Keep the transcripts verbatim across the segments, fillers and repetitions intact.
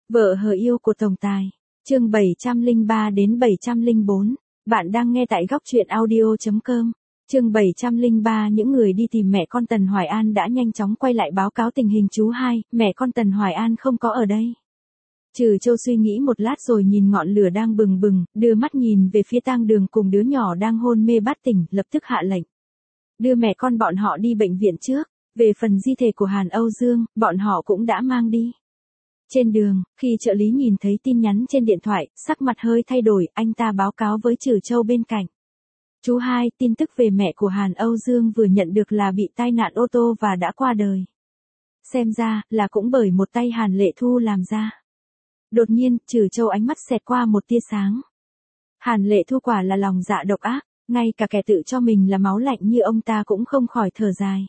Vợ hờ yêu của tổng tài. Chương bảy trăm lẻ ba đến bảy trăm lẻ bốn. Bạn đang nghe tại góc truyện audio chấm com. Chương bảy trăm lẻ ba. Những người đi tìm mẹ con Tần Hoài An đã nhanh chóng quay lại báo cáo tình hình chú hai, mẹ con Tần Hoài An không có ở đây. Trừ Châu suy nghĩ một lát rồi nhìn ngọn lửa đang bừng bừng, đưa mắt nhìn về phía tang đường cùng đứa nhỏ đang hôn mê bát tỉnh, lập tức hạ lệnh. Đưa mẹ con bọn họ đi bệnh viện trước, về phần di thể của Hàn Âu Dương, bọn họ cũng đã mang đi. Trên đường, khi trợ lý nhìn thấy tin nhắn trên điện thoại, sắc mặt hơi thay đổi, anh ta báo cáo với Trừ Châu bên cạnh. Chú hai, tin tức về mẹ của Hàn Âu Dương vừa nhận được là bị tai nạn ô tô và đã qua đời. Xem ra, là cũng bởi một tay Hàn Lệ Thu làm ra. Đột nhiên, Trừ Châu ánh mắt xẹt qua một tia sáng. Hàn Lệ Thu quả là lòng dạ độc ác, ngay cả kẻ tự cho mình là máu lạnh như ông ta cũng không khỏi thở dài.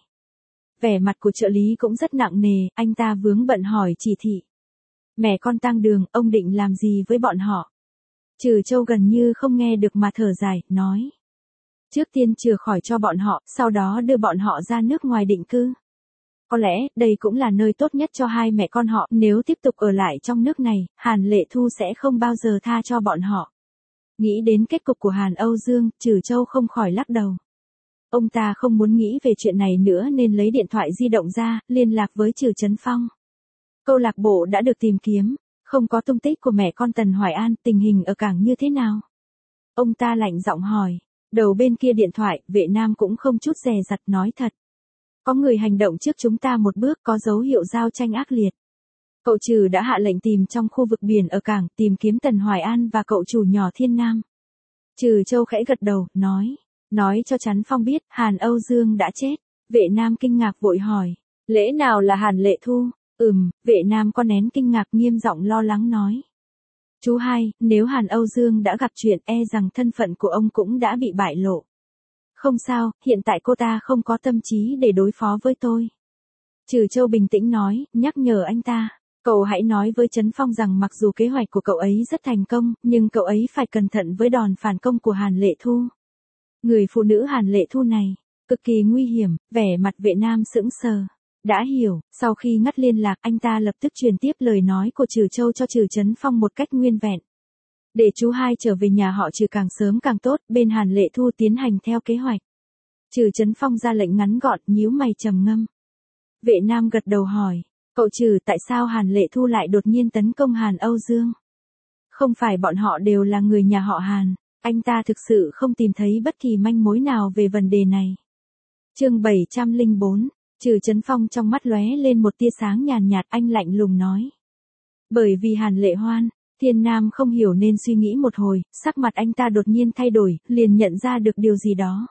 Vẻ mặt của trợ lý cũng rất nặng nề, anh ta vướng bận hỏi chỉ thị. Mẹ con tang đường, ông định làm gì với bọn họ? Trừ Châu gần như không nghe được mà thở dài, nói. Trước tiên chữa khỏi cho bọn họ, sau đó đưa bọn họ ra nước ngoài định cư. Có lẽ, đây cũng là nơi tốt nhất cho hai mẹ con họ, nếu tiếp tục ở lại trong nước này, Hàn Lệ Thu sẽ không bao giờ tha cho bọn họ. Nghĩ đến kết cục của Hàn Âu Dương, Trừ Châu không khỏi lắc đầu. Ông ta không muốn nghĩ về chuyện này nữa nên lấy điện thoại di động ra, liên lạc với Trừ Chấn Phong. Câu lạc bộ đã được tìm kiếm, không có tung tích của mẹ con Tần Hoài An, tình hình ở cảng như thế nào? Ông ta lạnh giọng hỏi, đầu bên kia điện thoại, Vệ Nam cũng không chút dè dặt nói thật. Có người hành động trước chúng ta một bước, có dấu hiệu giao tranh ác liệt. Cậu Trừ đã hạ lệnh tìm trong khu vực biển ở cảng, tìm kiếm Tần Hoài An và cậu chủ nhỏ Thiên Nam. Trừ Châu khẽ gật đầu, nói, nói cho Chấn Phong biết, Hàn Âu Dương đã chết. Vệ Nam kinh ngạc vội hỏi, lẽ nào là Hàn Lệ Thu? Ừm, Vệ Nam có nén kinh ngạc nghiêm giọng lo lắng nói. Chú hai, nếu Hàn Âu Dương đã gặp chuyện e rằng thân phận của ông cũng đã bị bại lộ. Không sao, hiện tại cô ta không có tâm trí để đối phó với tôi. Trừ Châu bình tĩnh nói, nhắc nhở anh ta. Cậu hãy nói với Chấn Phong rằng mặc dù kế hoạch của cậu ấy rất thành công, nhưng cậu ấy phải cẩn thận với đòn phản công của Hàn Lệ Thu. Người phụ nữ Hàn Lệ Thu này, cực kỳ nguy hiểm, vẻ mặt Vệ Nam sững sờ. Đã hiểu, sau khi ngắt liên lạc anh ta lập tức truyền tiếp lời nói của Trừ Châu cho Trừ Chấn Phong một cách nguyên vẹn. Để chú hai trở về nhà họ Trừ càng sớm càng tốt, bên Hàn Lệ Thu tiến hành theo kế hoạch. Trừ Chấn Phong ra lệnh ngắn gọn, nhíu mày trầm ngâm. Vệ Nam gật đầu hỏi, cậu Trừ tại sao Hàn Lệ Thu lại đột nhiên tấn công Hàn Âu Dương? Không phải bọn họ đều là người nhà họ Hàn, anh ta thực sự không tìm thấy bất kỳ manh mối nào về vấn đề này. Chương bảy trăm lẻ bốn. Trừ Chấn Phong trong mắt lóe lên một tia sáng nhàn nhạt, anh lạnh lùng nói. Bởi vì Hàn Lệ Hoan, Thiên Nam không hiểu nên suy nghĩ một hồi, sắc mặt anh ta đột nhiên thay đổi, liền nhận ra được điều gì đó.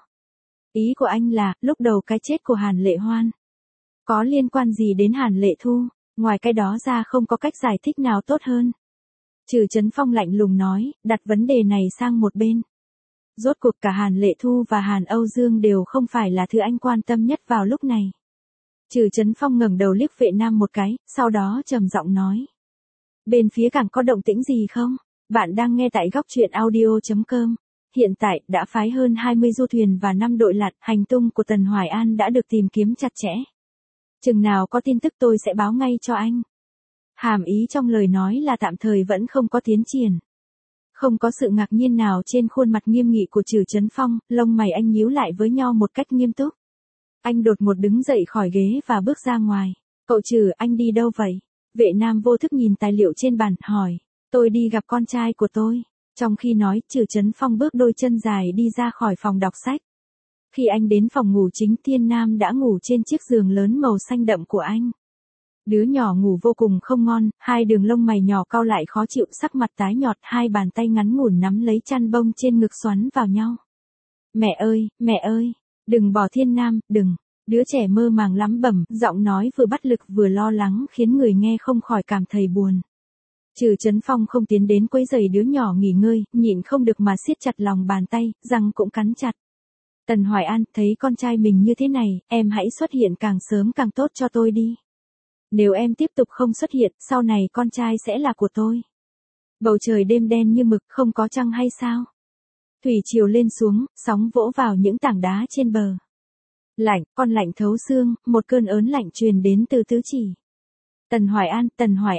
Ý của anh là, lúc đầu cái chết của Hàn Lệ Hoan có liên quan gì đến Hàn Lệ Thu, ngoài cái đó ra không có cách giải thích nào tốt hơn. Trừ Chấn Phong lạnh lùng nói, đặt vấn đề này sang một bên. Rốt cuộc cả Hàn Lệ Thu và Hàn Âu Dương đều không phải là thứ anh quan tâm nhất vào lúc này. Trừ Chấn Phong ngẩng đầu liếc Vệ Nam một cái, sau đó trầm giọng nói. Bên phía cảng có động tĩnh gì không? Bạn đang nghe tại góc truyện audio chấm com. Hiện tại, đã phái hơn hai mươi du thuyền và năm đội lặn, hành tung của Tần Hoài An đã được tìm kiếm chặt chẽ. Chừng nào có tin tức tôi sẽ báo ngay cho anh. Hàm ý trong lời nói là tạm thời vẫn không có tiến triển. Không có sự ngạc nhiên nào trên khuôn mặt nghiêm nghị của Trừ Chấn Phong, lông mày anh nhíu lại với nhau một cách nghiêm túc. Anh đột một đứng dậy khỏi ghế và bước ra ngoài. Cậu Trừ, anh đi đâu vậy? Vệ Nam vô thức nhìn tài liệu trên bàn, hỏi. Tôi đi gặp con trai của tôi. Trong khi nói, Trừ Chấn Phong bước đôi chân dài đi ra khỏi phòng đọc sách. Khi anh đến phòng ngủ chính, Thiên Nam đã ngủ trên chiếc giường lớn màu xanh đậm của anh. Đứa nhỏ ngủ vô cùng không ngon, hai đường lông mày nhỏ cau lại khó chịu, sắc mặt tái nhọt, hai bàn tay ngắn ngủn nắm lấy chăn bông trên ngực xoắn vào nhau. Mẹ ơi, mẹ ơi, đừng bỏ Thiên Nam, đừng. Đứa trẻ mơ màng lắm bẩm, giọng nói vừa bất lực vừa lo lắng khiến người nghe không khỏi cảm thấy buồn. Trừ Chấn Phong không tiến đến quấy rầy đứa nhỏ nghỉ ngơi, nhịn không được mà siết chặt lòng bàn tay, răng cũng cắn chặt. Tần Hoài An, thấy con trai mình như thế này, em hãy xuất hiện càng sớm càng tốt cho tôi đi. Nếu em tiếp tục không xuất hiện, sau này con trai sẽ là của tôi. Bầu trời đêm đen như mực, không có trăng hay sao? Thủy triều lên xuống, sóng vỗ vào những tảng đá trên bờ. Lạnh, con lạnh thấu xương, một cơn ớn lạnh truyền đến từ tứ chỉ. Tần Hoài An, Tần Hoài An,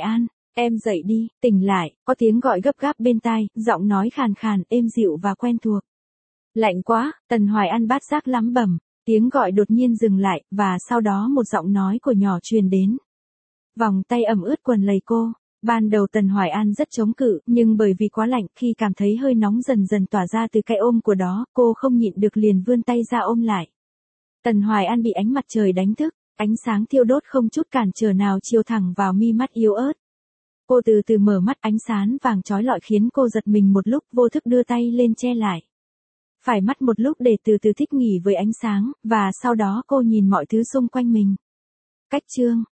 Em dậy đi, tỉnh lại, có tiếng gọi gấp gáp bên tai, giọng nói khàn khàn, êm dịu và quen thuộc. Lạnh quá, Tần Hoài An bát giác lắm bẩm, tiếng gọi đột nhiên dừng lại, và sau đó một giọng nói của nhỏ truyền đến. Vòng tay ẩm ướt quần lầy cô. Ban đầu Tần Hoài An rất chống cự, nhưng bởi vì quá lạnh, khi cảm thấy hơi nóng dần dần tỏa ra từ cái ôm của đó, cô không nhịn được liền vươn tay ra ôm lại. Tần Hoài An bị ánh mặt trời đánh thức, ánh sáng thiêu đốt không chút cản trở nào chiếu thẳng vào mi mắt yếu ớt. Cô từ từ mở mắt, ánh sáng vàng chói lọi khiến cô giật mình một lúc, vô thức đưa tay lên che lại. Phải mắt một lúc để từ từ thích nghỉ với ánh sáng, và sau đó cô nhìn mọi thứ xung quanh mình. Cách chương